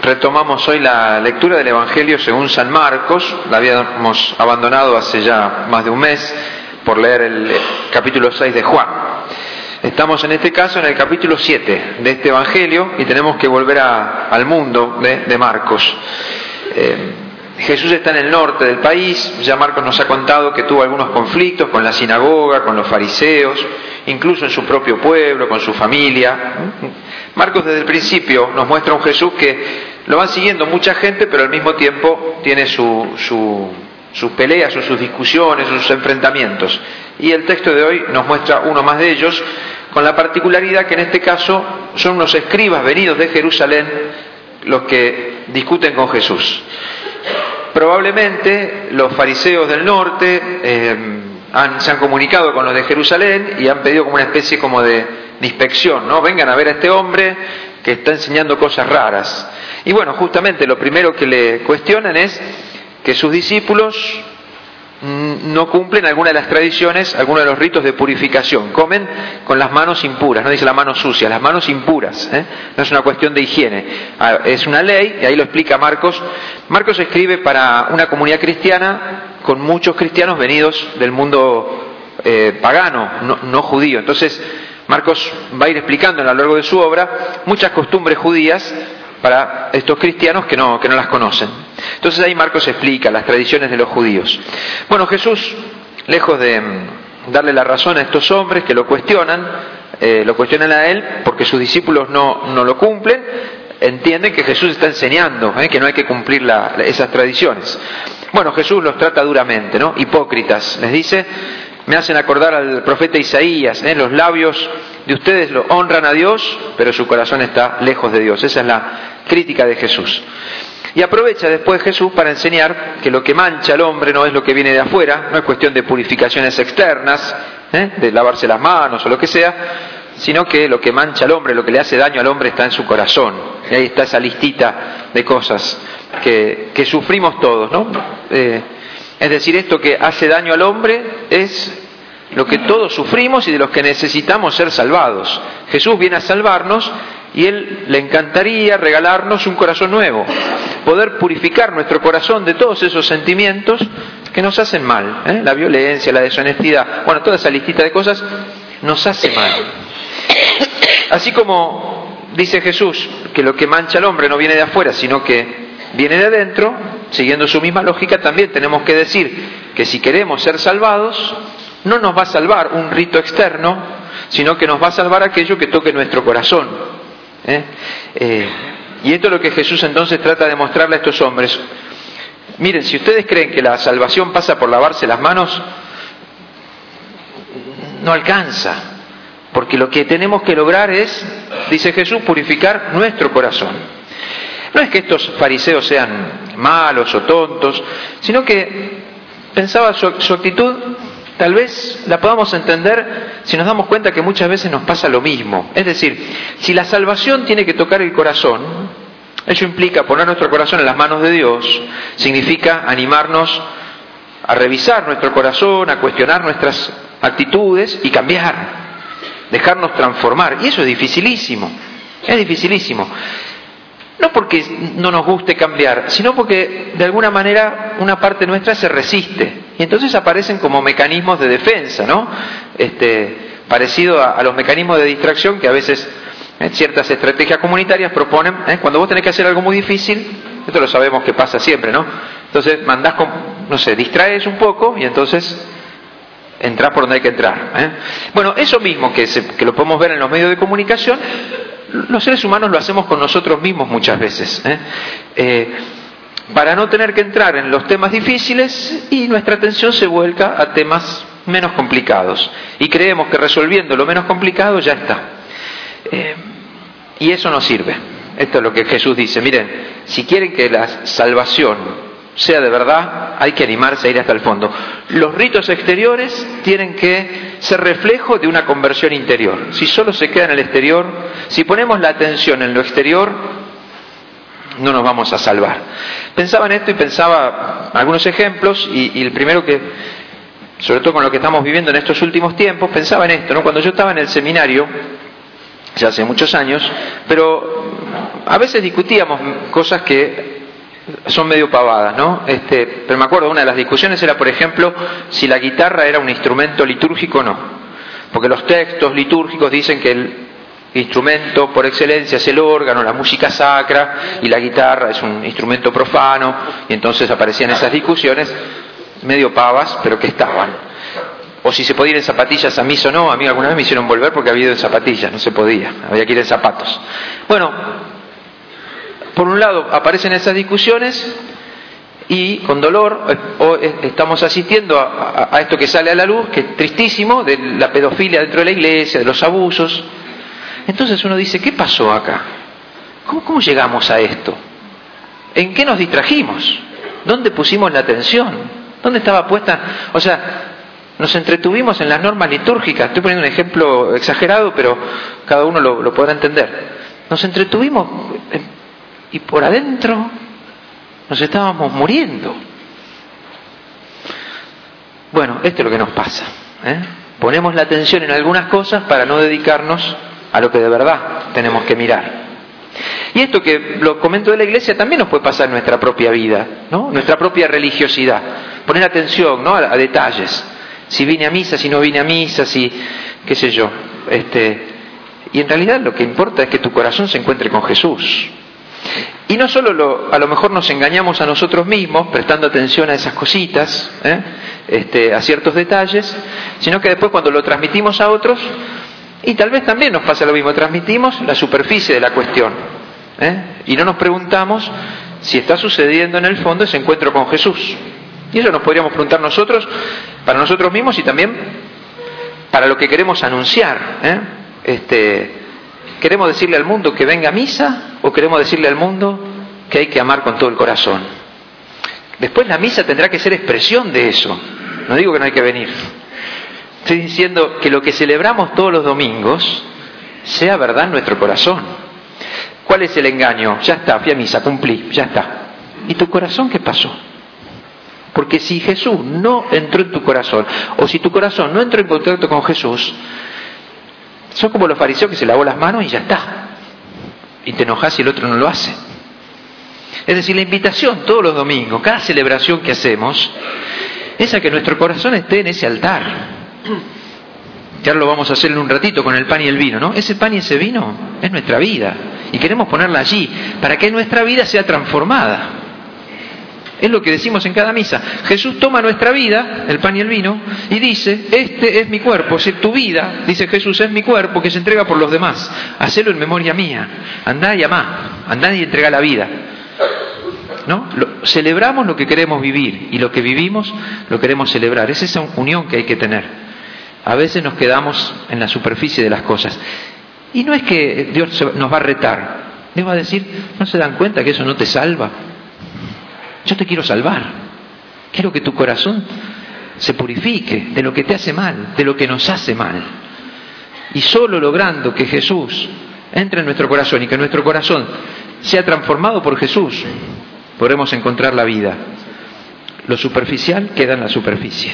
Retomamos hoy la lectura del Evangelio según San Marcos. La habíamos abandonado hace ya más de un mes por leer el capítulo 6 de Juan. Estamos en este caso en el capítulo 7 de este Evangelio y tenemos que volver al mundo de Marcos. Jesús está en el norte del país. Ya Marcos nos ha contado que tuvo algunos conflictos con la sinagoga, con los fariseos, incluso en su propio pueblo, con su familia. Marcos desde el principio nos muestra un Jesús que lo va siguiendo mucha gente, pero al mismo tiempo tiene sus peleas, sus discusiones, sus enfrentamientos. Y el texto de hoy nos muestra uno más de ellos, con la particularidad que en este caso son unos escribas venidos de Jerusalén los que discuten con Jesús. Probablemente los fariseos del norte se han comunicado con los de Jerusalén y han pedido como una especie como de inspección, ¿no? Vengan a ver a este hombre que está enseñando cosas raras. Y bueno, justamente lo primero que le cuestionan es que sus discípulos no cumplen alguna de las tradiciones, algunos de los ritos de purificación. Comen con las manos impuras, no dice las manos sucias, las manos impuras, no es una cuestión de higiene, es una ley, y ahí lo explica Marcos. Marcos escribe para una comunidad cristiana con muchos cristianos venidos del mundo pagano, no judío. Entonces Marcos va a ir explicando a lo largo de su obra muchas costumbres judías para estos cristianos que no las conocen. Entonces ahí Marcos explica las tradiciones de los judíos. Bueno, Jesús, lejos de darle la razón a estos hombres que lo cuestionan a él porque sus discípulos no lo cumplen, entienden que Jesús está enseñando, que no hay que cumplir esas tradiciones. Bueno, Jesús los trata duramente, ¿no? Hipócritas, les dice. Me hacen acordar al profeta Isaías, los labios de ustedes lo honran a Dios, pero su corazón está lejos de Dios. Esa es la crítica de Jesús. Y aprovecha después Jesús para enseñar que lo que mancha al hombre no es lo que viene de afuera, no es cuestión de purificaciones externas, de lavarse las manos o lo que sea, sino que lo que mancha al hombre, lo que le hace daño al hombre está en su corazón. Y ahí está esa listita de cosas que sufrimos todos, ¿no? Es decir, esto que hace daño al hombre es lo que todos sufrimos y de los que necesitamos ser salvados. Jesús viene a salvarnos y Él le encantaría regalarnos un corazón nuevo, poder purificar nuestro corazón de todos esos sentimientos que nos hacen mal, la violencia, la deshonestidad, bueno, toda esa listita de cosas nos hace mal. Así como dice Jesús que lo que mancha al hombre no viene de afuera, sino que viene de adentro, siguiendo su misma lógica, también tenemos que decir que si queremos ser salvados, no nos va a salvar un rito externo, sino que nos va a salvar aquello que toque nuestro corazón. Y esto es lo que Jesús entonces trata de mostrarle a estos hombres. Miren, si ustedes creen que la salvación pasa por lavarse las manos, no alcanza, porque lo que tenemos que lograr es, dice Jesús, purificar nuestro corazón. No es que estos fariseos sean malos o tontos, sino que pensaba su actitud, tal vez la podamos entender si nos damos cuenta que muchas veces nos pasa lo mismo. Es decir, si la salvación tiene que tocar el corazón, eso implica poner nuestro corazón en las manos de Dios, significa animarnos a revisar nuestro corazón, a cuestionar nuestras actitudes y cambiar, dejarnos transformar. Y eso es dificilísimo, es dificilísimo. No porque no nos guste cambiar, sino porque de alguna manera una parte nuestra se resiste. Y entonces aparecen como mecanismos de defensa, ¿no? Parecido a los mecanismos de distracción que a veces ciertas estrategias comunitarias proponen. Cuando vos tenés que hacer algo muy difícil, esto lo sabemos que pasa siempre, ¿no? Entonces distraes un poco y entonces entrás por donde hay que entrar. Bueno, eso mismo que lo podemos ver en los medios de comunicación, los seres humanos lo hacemos con nosotros mismos muchas veces, para no tener que entrar en los temas difíciles y nuestra atención se vuelca a temas menos complicados y creemos que resolviendo lo menos complicado ya está, y eso no sirve. Esto es lo que Jesús dice. Miren, si quieren que la salvación sea de verdad, hay que animarse a ir hasta el fondo. Los ritos exteriores tienen que ser reflejo de una conversión interior. Si solo se queda en el exterior, si ponemos la atención en lo exterior, no nos vamos a salvar. Pensaba en esto y pensaba algunos ejemplos, y el primero que, sobre todo con lo que estamos viviendo en estos últimos tiempos, pensaba en esto, ¿no? Cuando yo estaba en el seminario, ya hace muchos años, pero a veces discutíamos cosas que son medio pavadas, ¿no? Pero me acuerdo, una de las discusiones era, por ejemplo, si la guitarra era un instrumento litúrgico o no. Porque los textos litúrgicos dicen que el instrumento por excelencia es el órgano, la música sacra, y la guitarra es un instrumento profano, y entonces aparecían esas discusiones medio pavas, pero que estaban. O si se podía ir en zapatillas a misa o no. A mí alguna vez me hicieron volver porque había ido en zapatillas, no se podía, había que ir en zapatos. Bueno, por un lado aparecen esas discusiones y con dolor estamos asistiendo a esto que sale a la luz, que es tristísimo, de la pedofilia dentro de la iglesia, de los abusos. Entonces uno dice, ¿qué pasó acá? ¿Cómo llegamos a esto? ¿En qué nos distrajimos? ¿Dónde pusimos la atención? ¿Dónde estaba puesta? O sea, nos entretuvimos en las normas litúrgicas. Estoy poniendo un ejemplo exagerado, pero cada uno lo podrá entender. Nos entretuvimos y por adentro nos estábamos muriendo. Bueno, esto es lo que nos pasa, ¿eh? Ponemos la atención en algunas cosas para no dedicarnos a lo que de verdad tenemos que mirar. Y esto que lo comento de la iglesia también nos puede pasar en nuestra propia vida, ¿no? Nuestra propia religiosidad. Poner atención, ¿no? a detalles. Si vine a misa, si no vine a misa, si qué sé yo. Y en realidad lo que importa es que tu corazón se encuentre con Jesús. Y no solo a lo mejor nos engañamos a nosotros mismos prestando atención a esas cositas, a ciertos detalles, sino que después cuando lo transmitimos a otros, y tal vez también nos pasa lo mismo, transmitimos la superficie de la cuestión, y no nos preguntamos si está sucediendo en el fondo ese encuentro con Jesús. Y eso nos podríamos preguntar nosotros, para nosotros mismos y también para lo que queremos anunciar. ¿Queremos decirle al mundo que venga a misa o queremos decirle al mundo que hay que amar con todo el corazón? Después la misa tendrá que ser expresión de eso. No digo que no hay que venir. Estoy diciendo que lo que celebramos todos los domingos sea verdad en nuestro corazón. ¿Cuál es el engaño? Ya está, fui a misa, cumplí, ya está. ¿Y tu corazón qué pasó? Porque si Jesús no entró en tu corazón, o si tu corazón no entró en contacto con Jesús, son como los fariseos que se lavó las manos y ya está. Y te enojas si el otro no lo hace. Es decir, la invitación todos los domingos, cada celebración que hacemos, es a que nuestro corazón esté en ese altar. Ya lo vamos a hacer en un ratito con el pan y el vino, ¿no? Ese pan y ese vino es nuestra vida. Y queremos ponerla allí, para que nuestra vida sea transformada. Es lo que decimos en cada misa. Jesús toma nuestra vida, el pan y el vino, y dice, este es mi cuerpo. O sea, tu vida, dice Jesús, es mi cuerpo que se entrega por los demás. Hacelo en memoria mía. Andá y amá. Andá y entrega la vida. ¿No? Celebramos lo que queremos vivir y lo que vivimos lo queremos celebrar. Es esa unión que hay que tener. A veces nos quedamos en la superficie de las cosas. Y no es que Dios nos va a retar. Dios va a decir, ¿no se dan cuenta que eso no te salva? Yo te quiero salvar. Quiero que tu corazón se purifique de lo que te hace mal, de lo que nos hace mal. Y solo logrando que Jesús entre en nuestro corazón y que nuestro corazón sea transformado por Jesús, podremos encontrar la vida. Lo superficial queda en la superficie.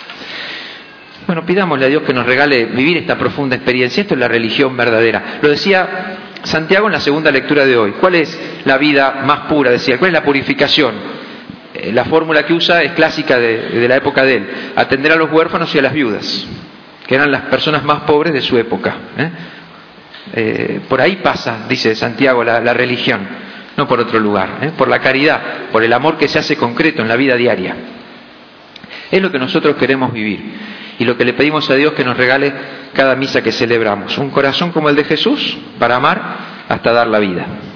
Bueno, pidámosle a Dios que nos regale vivir esta profunda experiencia. Esto es la religión verdadera. Lo decía Santiago en la segunda lectura de hoy. ¿Cuál es la vida más pura? Decía, ¿cuál es la purificación? La fórmula que usa es clásica de la época de él. Atender a los huérfanos y a las viudas, que eran las personas más pobres de su época. Por ahí pasa, dice Santiago, la religión, no por otro lugar. Por la caridad, por el amor que se hace concreto en la vida diaria. Es lo que nosotros queremos vivir. Y lo que le pedimos a Dios que nos regale cada misa que celebramos. Un corazón como el de Jesús para amar hasta dar la vida.